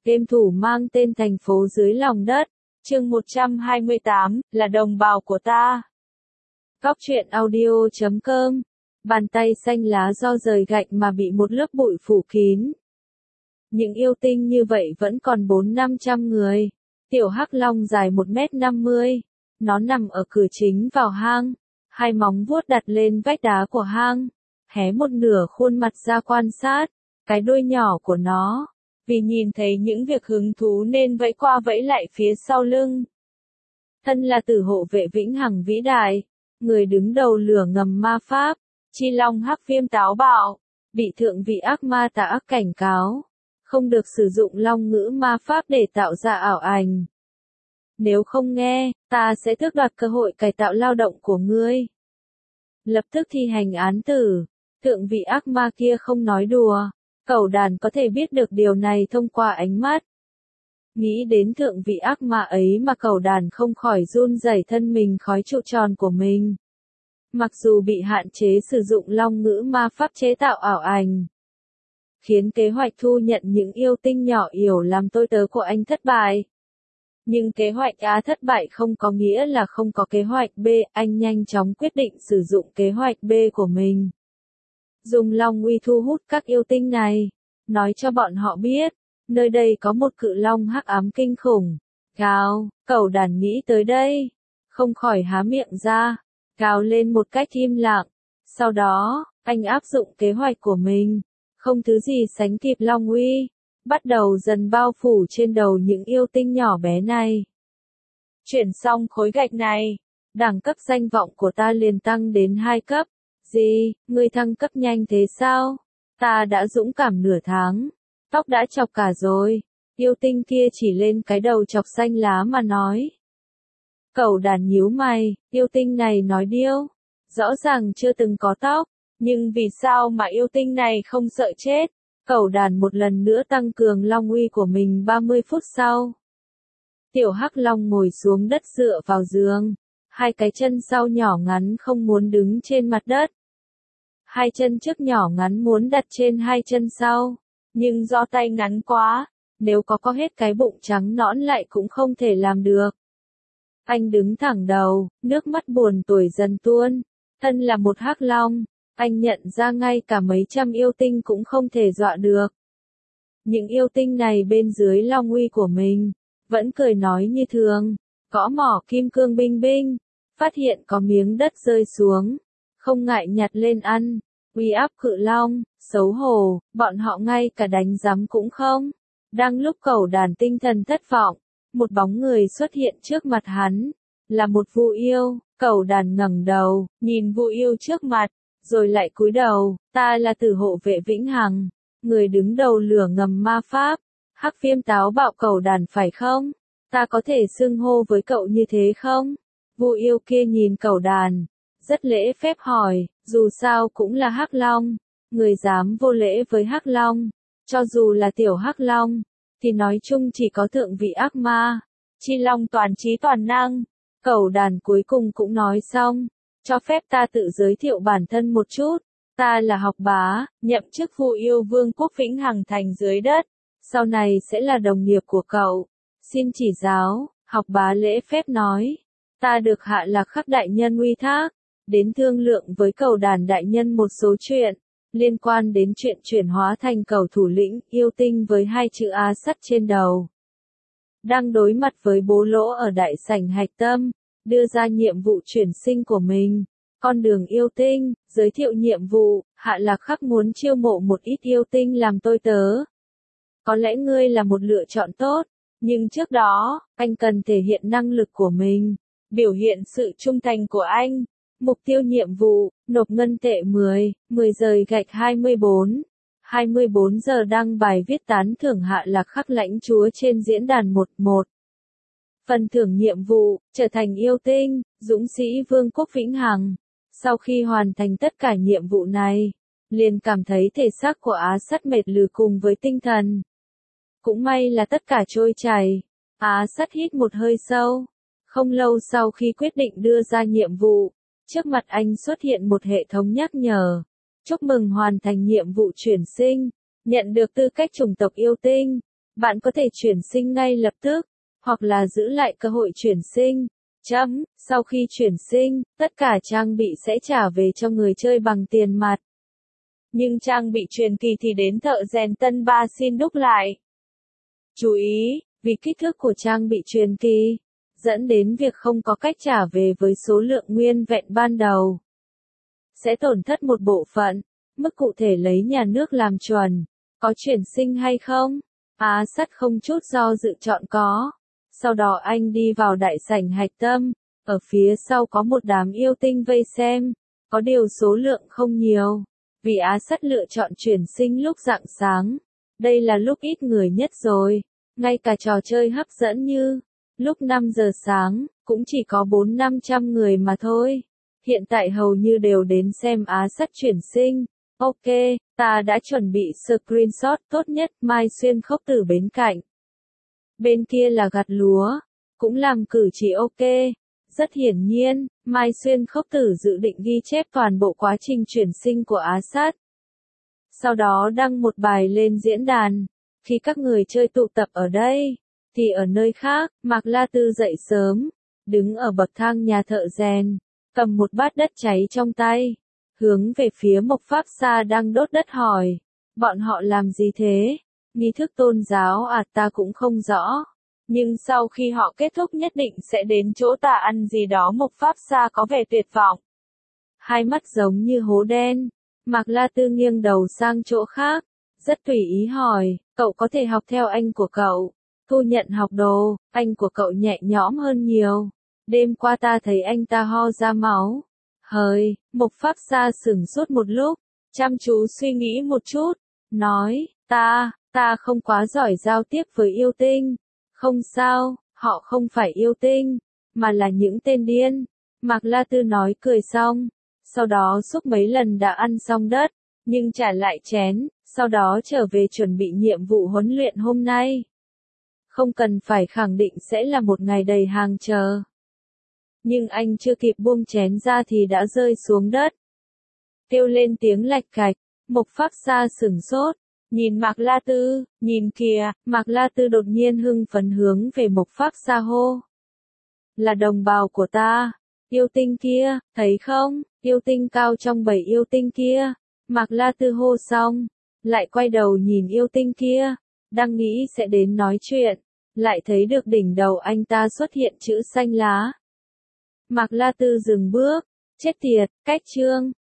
Game thủ mang tên thành phố dưới lòng đất, chương 128, là đồng bào của ta. Góc truyện audio.com. Bàn tay xanh lá do rời gạch mà bị một lớp bụi phủ kín. Những yêu tinh như vậy vẫn còn 400-500 người. Tiểu hắc long dài 1m50. Nó nằm ở cửa chính vào hang. Hai móng vuốt đặt lên vách đá của hang. Hé một nửa khuôn mặt ra quan sát. Cái đuôi nhỏ của nó. Vì nhìn thấy những việc hứng thú nên vẫy qua vẫy lại phía sau lưng. Thân là tử hộ vệ vĩnh hằng vĩ đại. Người đứng đầu lửa ngầm ma pháp. Chi long hắc viêm táo bạo. Bị thượng vị ác ma tà ác cảnh cáo. Không được sử dụng long ngữ ma pháp để tạo ra ảo ảnh. Nếu không nghe, ta sẽ tước đoạt cơ hội cải tạo lao động của ngươi. Lập tức thi hành án tử. Thượng vị ác ma kia không nói đùa. Cẩu đàn có thể biết được điều này thông qua ánh mắt. Nghĩ đến thượng vị ác ma ấy mà cẩu đàn không khỏi run rẩy thân mình khói trụ tròn của mình. Mặc dù bị hạn chế sử dụng long ngữ ma pháp chế tạo ảo ảnh. Khiến kế hoạch thu nhận những yêu tinh nhỏ yểu làm tôi tớ của anh thất bại. Nhưng kế hoạch A thất bại không có nghĩa là không có kế hoạch B, anh nhanh chóng quyết định sử dụng kế hoạch B của mình. Dùng long uy thu hút các yêu tinh này, nói cho bọn họ biết, nơi đây có một cự long hắc ám kinh khủng. Gào, cẩu đàn nghĩ tới đây, không khỏi há miệng ra, gào lên một cách im lặng. Sau đó, anh áp dụng kế hoạch của mình, không thứ gì sánh kịp long uy, bắt đầu dần bao phủ trên đầu những yêu tinh nhỏ bé này. Chuyển xong khối gạch này, đẳng cấp danh vọng của ta liền tăng đến 2 cấp. Gì, ngươi thăng cấp nhanh thế sao? Ta đã dũng cảm nửa tháng, tóc đã chọc cả rồi. Yêu tinh kia chỉ lên cái đầu chọc xanh lá mà nói. Cẩu đàn nhíu mày, yêu tinh này nói điêu. Rõ ràng chưa từng có tóc, nhưng vì sao mà yêu tinh này không sợ chết? Cẩu đàn một lần nữa tăng cường long uy của mình 30 phút sau. Tiểu hắc long ngồi xuống đất dựa vào giường. Hai cái chân sau nhỏ ngắn không muốn đứng trên mặt đất. Hai chân trước nhỏ ngắn muốn đặt trên hai chân sau. Nhưng do tay ngắn quá, nếu có hết cái bụng trắng nõn lại cũng không thể làm được. Anh đứng thẳng đầu, nước mắt buồn tủi dần tuôn. Thân là một hắc long, anh nhận ra ngay cả mấy trăm yêu tinh cũng không thể dọa được. Những yêu tinh này bên dưới long uy của mình, vẫn cười nói như thường, gõ mỏ kim cương binh binh. Phát hiện có miếng đất rơi xuống, không ngại nhặt lên ăn, uy áp cự long, xấu hổ, bọn họ ngay cả đánh giám cũng không. Đang lúc cẩu đàn tinh thần thất vọng, một bóng người xuất hiện trước mặt hắn, là một vu yêu. Cẩu đàn ngẩng đầu, nhìn vu yêu trước mặt, rồi lại cúi đầu, ta là tử hộ vệ vĩnh hằng, người đứng đầu lửa ngầm ma pháp, hắc viêm táo bạo cẩu đàn phải không? Ta có thể xưng hô với cậu như thế không? Vu yêu kia nhìn cẩu đàn, rất lễ phép hỏi, dù sao cũng là hắc long, người dám vô lễ với hắc long, cho dù là tiểu hắc long, thì nói chung chỉ có thượng vị ác ma, chi long toàn trí toàn năng. Cẩu đàn cuối cùng cũng nói xong, cho phép ta tự giới thiệu bản thân một chút, ta là học bá, nhậm chức vu yêu vương quốc vĩnh hằng thành dưới đất, sau này sẽ là đồng nghiệp của cậu, xin chỉ giáo, học bá lễ phép nói. Ta được hạ lạc khắc đại nhân uy thác, đến thương lượng với cẩu đàn đại nhân một số chuyện, liên quan đến chuyện chuyển hóa thành cẩu thủ lĩnh, yêu tinh với 2 chữ A sắt trên đầu. Đang đối mặt với bố lỗ ở đại sảnh hạch tâm, đưa ra nhiệm vụ chuyển sinh của mình, con đường yêu tinh, giới thiệu nhiệm vụ, hạ lạc khắc muốn chiêu mộ một ít yêu tinh làm tôi tớ. Có lẽ ngươi là một lựa chọn tốt, nhưng trước đó, anh cần thể hiện năng lực của mình. Biểu hiện sự trung thành của anh. Mục tiêu nhiệm vụ, nộp ngân tệ 10 rời gạch 24. 24 giờ đăng bài viết tán thưởng hạ lạc khắc lãnh chúa trên diễn đàn 11. Phần thưởng nhiệm vụ, trở thành yêu tinh, dũng sĩ vương quốc vĩnh hằng. Sau khi hoàn thành tất cả nhiệm vụ này, liền cảm thấy thể xác của Á Sắt mệt lử cùng với tinh thần. Cũng may là tất cả trôi chảy. Á Sắt hít một hơi sâu. Không lâu sau khi quyết định đưa ra nhiệm vụ, trước mặt anh xuất hiện một hệ thống nhắc nhở. Chúc mừng hoàn thành nhiệm vụ chuyển sinh, nhận được tư cách chủng tộc yêu tinh. bạn có thể chuyển sinh ngay lập tức, hoặc là giữ lại cơ hội chuyển sinh. Sau khi chuyển sinh, tất cả trang bị sẽ trả về cho người chơi bằng tiền mặt. Nhưng trang bị truyền kỳ thì đến thợ rèn tân ba xin đúc lại. Chú ý, vì kích thước của trang bị truyền kỳ, dẫn đến việc không có cách trả về với số lượng nguyên vẹn ban đầu. Sẽ tổn thất một bộ phận, mức cụ thể lấy nhà nước làm chuẩn. Có chuyển sinh hay không? Á Sắt không chút do dự chọn có. Sau đó anh đi vào đại sảnh hạch tâm, ở phía sau có một đám yêu tinh vây xem, có điều số lượng không nhiều, vì Á Sắt lựa chọn chuyển sinh lúc rạng sáng. Đây là lúc ít người nhất rồi, ngay cả trò chơi hấp dẫn như lúc 5 giờ sáng, cũng chỉ có 400-500 người mà thôi. Hiện tại hầu như đều đến xem Á Sắt chuyển sinh. Ok, ta đã chuẩn bị screenshot tốt nhất. Mai Xuyên khóc từ bên cạnh. Bên kia là gặt lúa, cũng làm cử chỉ ok. Rất hiển nhiên, Mai Xuyên khóc tử dự định ghi chép toàn bộ quá trình chuyển sinh của Á Sắt. Sau đó đăng một bài lên diễn đàn. Khi các người chơi tụ tập ở đây, thì ở nơi khác, Mạc La Tư dậy sớm, đứng ở bậc thang nhà thợ rèn, cầm một bát đất cháy trong tay, hướng về phía Mộc Pháp Sa đang đốt đất hỏi, bọn họ làm gì thế? Nghi thức tôn giáo à, ta cũng không rõ. Nhưng sau khi họ kết thúc nhất định sẽ đến chỗ ta ăn gì đó. Mộc Pháp Sa có vẻ tuyệt vọng. Hai mắt giống như hố đen. Mạc La Tư nghiêng đầu sang chỗ khác, rất tùy ý hỏi, cậu có thể học theo anh của cậu, thu nhận học đồ. Anh của cậu nhẹ nhõm hơn nhiều. Đêm qua ta thấy anh ta ho ra máu. Hời, Mộc Pháp Sa sửng sốt một lúc, chăm chú suy nghĩ một chút, nói, ta không quá giỏi giao tiếp với yêu tinh. Không sao, họ không phải yêu tinh, mà là những tên điên. Mạc La Tư nói cười xong, sau đó xúc mấy lần đã ăn xong đất, nhưng trả lại chén, sau đó trở về chuẩn bị nhiệm vụ huấn luyện hôm nay. Không cần phải khẳng định sẽ là một ngày đầy hàng chờ. Nhưng anh chưa kịp buông chén ra thì đã rơi xuống đất. Kêu lên tiếng lạch cạch, Mộc Pháp Sa sửng sốt, nhìn Mạc La Tư, nhìn kìa. Mạc La Tư đột nhiên hưng phấn hướng về Mộc Pháp Sa hô. Là đồng bào của ta, yêu tinh kia, thấy không, yêu tinh cao trong 7 yêu tinh kia. Mạc La Tư hô xong, lại quay đầu nhìn yêu tinh kia, đang nghĩ sẽ đến nói chuyện, lại thấy được đỉnh đầu anh ta xuất hiện chữ xanh lá. Mạc La Tư dừng bước, chết tiệt, cách chương.